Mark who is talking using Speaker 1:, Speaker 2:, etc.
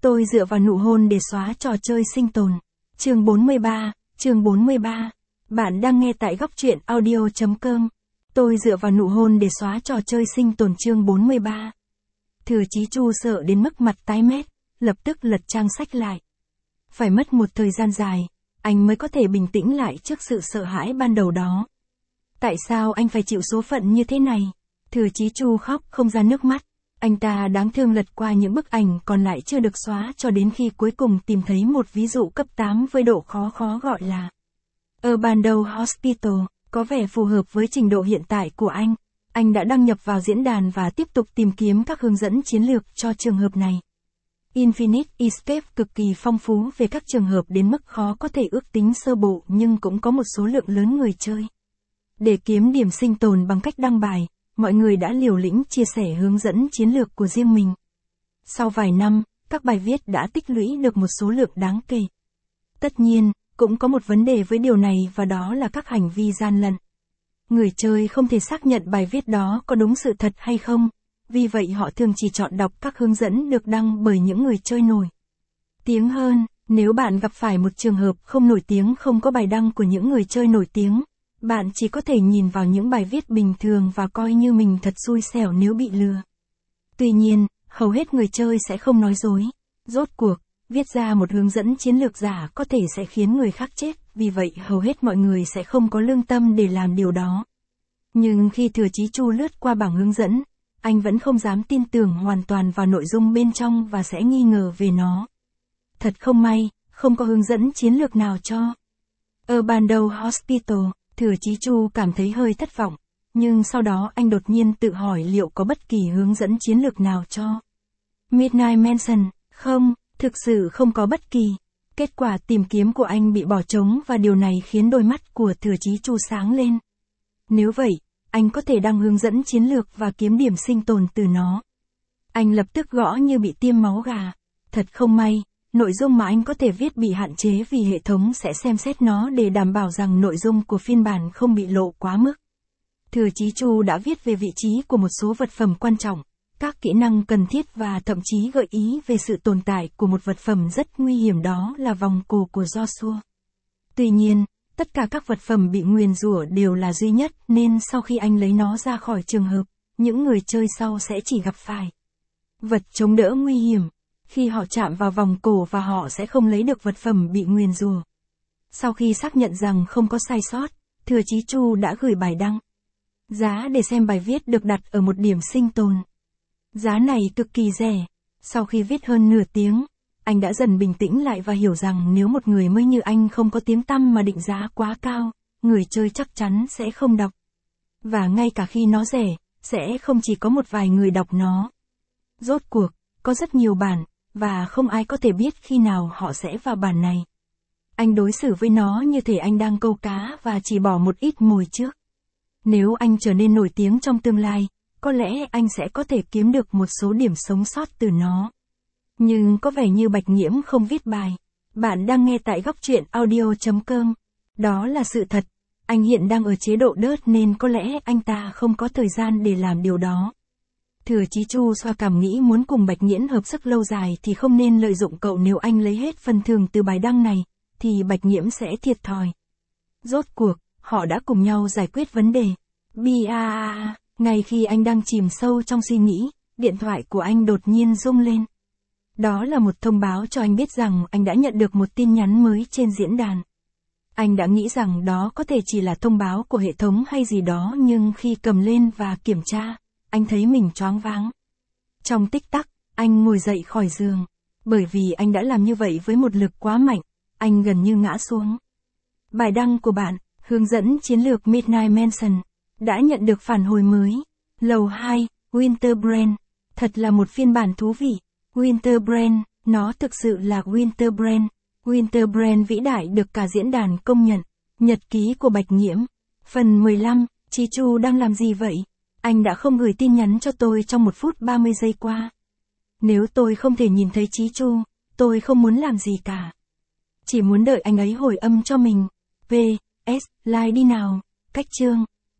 Speaker 1: Tôi dựa vào nụ hôn để xóa trò chơi sinh tồn. Chương 43. Bạn đang nghe tại góc truyện audio.com. Tôi dựa vào nụ hôn để xóa trò chơi sinh tồn chương 43. Thừa Chí Chu sợ đến mức mặt tái mét, lập tức lật trang sách lại. Phải mất một thời gian dài, anh mới có thể bình tĩnh lại trước sự sợ hãi ban đầu đó. Tại sao anh phải chịu số phận như thế này? Thừa Chí Chu khóc không ra nước mắt. Anh ta đáng thương lật qua những bức ảnh còn lại chưa được xóa cho đến khi cuối cùng tìm thấy một ví dụ cấp 8 với độ khó gọi là Abandoned Hospital, có vẻ phù hợp với trình độ hiện tại của anh. Anh đã đăng nhập vào diễn đàn và tiếp tục tìm kiếm các hướng dẫn chiến lược cho trường hợp này. Infinite Escape cực kỳ phong phú về các trường hợp đến mức khó có thể ước tính sơ bộ nhưng cũng có một số lượng lớn người chơi. Để kiếm điểm sinh tồn bằng cách đăng bài, mọi người đã liều lĩnh chia sẻ hướng dẫn chiến lược của riêng mình. Sau vài năm, các bài viết đã tích lũy được một số lượng đáng kể. Tất nhiên, cũng có một vấn đề với điều này và đó là các hành vi gian lận. Người chơi không thể xác nhận bài viết đó có đúng sự thật hay không, vì vậy họ thường chỉ chọn đọc các hướng dẫn được đăng bởi những người chơi nổi tiếng hơn. Nếu bạn gặp phải một trường hợp không nổi tiếng không có bài đăng của những người chơi nổi tiếng, bạn chỉ có thể nhìn vào những bài viết bình thường và coi như mình thật xui xẻo nếu bị lừa. Tuy nhiên, hầu hết người chơi sẽ không nói dối. Rốt cuộc, viết ra một hướng dẫn chiến lược giả có thể sẽ khiến người khác chết, vì vậy hầu hết mọi người sẽ không có lương tâm để làm điều đó. Nhưng khi Thừa Chí Chu lướt qua bảng hướng dẫn, anh vẫn không dám tin tưởng hoàn toàn vào nội dung bên trong và sẽ nghi ngờ về nó. Thật không may, không có hướng dẫn chiến lược nào cho Abandoned Hospital. Thừa Chí Chu cảm thấy hơi thất vọng, nhưng sau đó anh đột nhiên tự hỏi liệu có bất kỳ hướng dẫn chiến lược nào cho Midnight Mansion. Không, thực sự không có bất kỳ. Kết quả tìm kiếm của anh bị bỏ trống và điều này khiến đôi mắt của Thừa Chí Chu sáng lên. Nếu vậy, anh có thể đăng hướng dẫn chiến lược và kiếm điểm sinh tồn từ nó. Anh lập tức gõ như bị tiêm máu gà. Thật không may, nội dung mà anh có thể viết bị hạn chế vì hệ thống sẽ xem xét nó để đảm bảo rằng nội dung của phiên bản không bị lộ quá mức. Thừa Chí Chu đã viết về vị trí của một số vật phẩm quan trọng, các kỹ năng cần thiết và thậm chí gợi ý về sự tồn tại của một vật phẩm rất nguy hiểm, đó là vòng cổ của Joshua. Tuy nhiên, tất cả các vật phẩm bị nguyền rủa đều là duy nhất nên sau khi anh lấy nó ra khỏi trường hợp, những người chơi sau sẽ chỉ gặp phải vật chống đỡ nguy hiểm. Khi họ chạm vào vòng cổ và họ sẽ không lấy được vật phẩm bị nguyền rủa. Sau khi xác nhận rằng không có sai sót, Thừa Chí Chu đã gửi bài đăng giá để xem bài viết được đặt ở một điểm sinh tồn. Giá này cực kỳ rẻ. Sau khi viết hơn nửa tiếng, anh đã dần bình tĩnh lại và hiểu rằng nếu một người mới như anh không có tiếng tăm mà định giá quá cao, người chơi chắc chắn sẽ không đọc. Và ngay cả khi nó rẻ, sẽ không chỉ có một vài người đọc nó. Rốt cuộc, có rất nhiều bản, và không ai có thể biết khi nào họ sẽ vào bản này. Anh đối xử với nó như thể anh đang câu cá và chỉ bỏ một ít mồi trước. Nếu anh trở nên nổi tiếng trong tương lai, có lẽ anh sẽ có thể kiếm được một số điểm sống sót từ nó. Nhưng có vẻ như Bạch Nghiễm không viết bài. Bạn đang nghe tại góc truyện audio.com. Đó là sự thật. Anh hiện đang ở chế độ đớt nên có lẽ anh ta không có thời gian để làm điều đó. Thừa Chí Chu xoa cằm nghĩ muốn cùng Bạch Nghiễn hợp sức lâu dài thì không nên lợi dụng cậu. Nếu anh lấy hết phần thưởng từ bài đăng này, thì Bạch Nghiễm sẽ thiệt thòi. Rốt cuộc, họ đã cùng nhau giải quyết vấn đề. Ngay khi anh đang chìm sâu trong suy nghĩ, điện thoại của anh đột nhiên rung lên. Đó là một thông báo cho anh biết rằng anh đã nhận được một tin nhắn mới trên diễn đàn. Anh đã nghĩ rằng đó có thể chỉ là thông báo của hệ thống hay gì đó, nhưng khi cầm lên và kiểm tra, anh thấy mình choáng váng. Trong tích tắc, anh ngồi dậy khỏi giường. Bởi vì anh đã làm như vậy với một lực quá mạnh, anh gần như ngã xuống. Bài đăng của bạn, hướng dẫn chiến lược Midnight Mansion, đã nhận được phản hồi mới. Lầu 2, Winterbrand. Thật là một phiên bản thú vị. Winterbrand, nó thực sự là Winterbrand. Winterbrand vĩ đại được cả diễn đàn công nhận. Nhật ký của Bạch Nghiễm. Phần 15, Chí Chu đang làm gì vậy? Anh đã không gửi tin nhắn cho tôi trong 1 phút 30 giây qua. Nếu tôi không thể nhìn thấy Chí Chu, tôi không muốn làm gì cả. Chỉ muốn đợi anh ấy hồi âm cho mình. PS, like đi nào. Cách chương.